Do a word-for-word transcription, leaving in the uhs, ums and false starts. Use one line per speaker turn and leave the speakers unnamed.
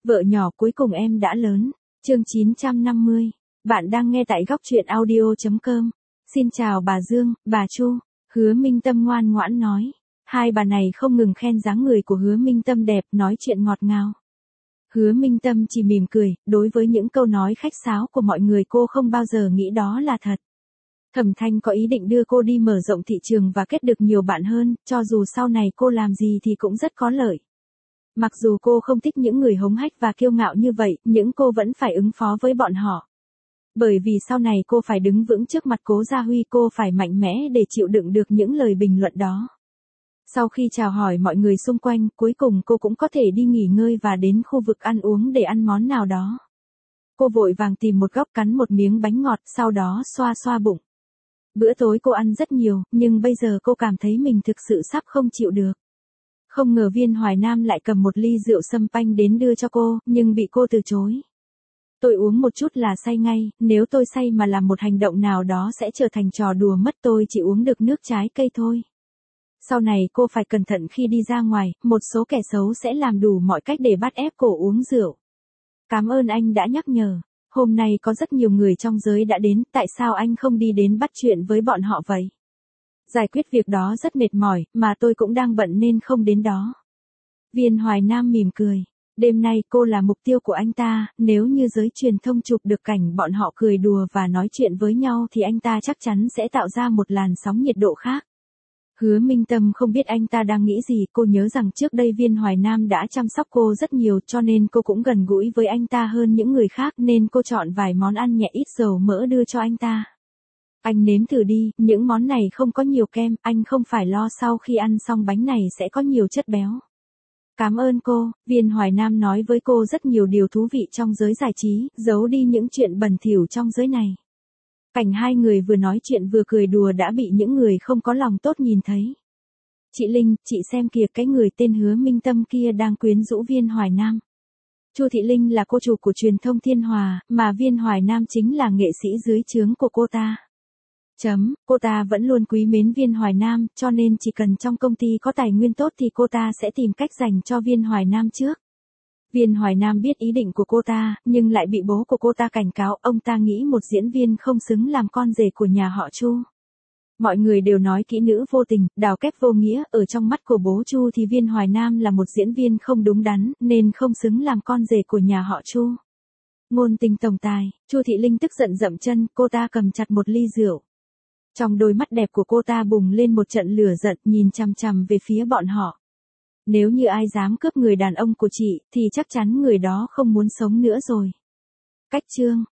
Vợ nhỏ cuối cùng em đã lớn. Chương chín trăm năm mươi. Bạn đang nghe tại góc truyện audio chấm com. Xin chào bà Dương, bà Chu. Hứa Minh Tâm ngoan ngoãn nói. Hai bà này không ngừng khen dáng người của Hứa Minh Tâm đẹp, nói chuyện ngọt ngào. Hứa Minh Tâm chỉ mỉm cười, đối với những câu nói khách sáo của mọi người cô không bao giờ nghĩ đó là thật. Thẩm Thanh có ý định đưa cô đi mở rộng thị trường và kết được nhiều bạn hơn, cho dù sau này cô làm gì thì cũng rất có lợi. Mặc dù cô không thích những người hống hách và kiêu ngạo như vậy, nhưng cô vẫn phải ứng phó với bọn họ. Bởi vì sau này cô phải đứng vững trước mặt Cố Gia Huy, cô phải mạnh mẽ để chịu đựng được những lời bình luận đó. Sau khi chào hỏi mọi người xung quanh, cuối cùng cô cũng có thể đi nghỉ ngơi và đến khu vực ăn uống để ăn món nào đó. Cô vội vàng tìm một góc cắn một miếng bánh ngọt, sau đó xoa xoa bụng. Bữa tối cô ăn rất nhiều, nhưng bây giờ cô cảm thấy mình thực sự sắp không chịu được. Không ngờ Viên Hoài Nam lại cầm một ly rượu sâm panh đến đưa cho cô, nhưng bị cô từ chối. Tôi uống một chút là say ngay, nếu tôi say mà làm một hành động nào đó sẽ trở thành trò đùa mất, tôi chỉ uống được nước trái cây thôi. Sau này cô phải cẩn thận khi đi ra ngoài, một số kẻ xấu sẽ làm đủ mọi cách để bắt ép cô uống rượu. Cảm ơn anh đã nhắc nhở. Hôm nay có rất nhiều người trong giới đã đến, tại sao anh không đi đến bắt chuyện với bọn họ vậy? Giải quyết việc đó rất mệt mỏi, mà tôi cũng đang bận nên không đến đó. Viên Hoài Nam mỉm cười. Đêm nay cô là mục tiêu của anh ta, nếu như giới truyền thông chụp được cảnh bọn họ cười đùa và nói chuyện với nhau thì anh ta chắc chắn sẽ tạo ra một làn sóng nhiệt độ khác. Hứa Minh Tâm không biết anh ta đang nghĩ gì, cô nhớ rằng trước đây Viên Hoài Nam đã chăm sóc cô rất nhiều, cho nên cô cũng gần gũi với anh ta hơn những người khác, nên cô chọn vài món ăn nhẹ ít dầu mỡ đưa cho anh ta. Anh nếm thử đi, những món này không có nhiều kem, anh không phải lo sau khi ăn xong bánh này sẽ có nhiều chất béo. Cảm ơn cô. Viên Hoài Nam nói với cô rất nhiều điều thú vị trong giới giải trí, giấu đi những chuyện bẩn thỉu trong giới này. Cảnh hai người vừa nói chuyện vừa cười đùa đã bị những người không có lòng tốt nhìn thấy. Chị Linh, chị xem kìa, cái người tên Hứa Minh Tâm kia đang quyến rũ Viên Hoài Nam. Chu Thị Linh là cô chủ của truyền thông Thiên Hòa, mà Viên Hoài Nam chính là nghệ sĩ dưới trướng của cô ta. Chấm, cô ta vẫn luôn quý mến Viên Hoài Nam, cho nên chỉ cần trong công ty có tài nguyên tốt thì cô ta sẽ tìm cách dành cho Viên Hoài Nam trước. Viên Hoài Nam biết ý định của cô ta, nhưng lại bị bố của cô ta cảnh cáo, ông ta nghĩ một diễn viên không xứng làm con rể của nhà họ Chu. Mọi người đều nói kỹ nữ vô tình, đào kép vô nghĩa, ở trong mắt của bố Chu thì Viên Hoài Nam là một diễn viên không đúng đắn, nên không xứng làm con rể của nhà họ Chu. Ngôn tình tổng tài, Chu Thị Linh tức giận dậm chân, cô ta cầm chặt một ly rượu. Trong đôi mắt đẹp của cô ta bùng lên một trận lửa giận, nhìn chằm chằm về phía bọn họ. Nếu như ai dám cướp người đàn ông của chị, thì chắc chắn người đó không muốn sống nữa rồi. Cách chương,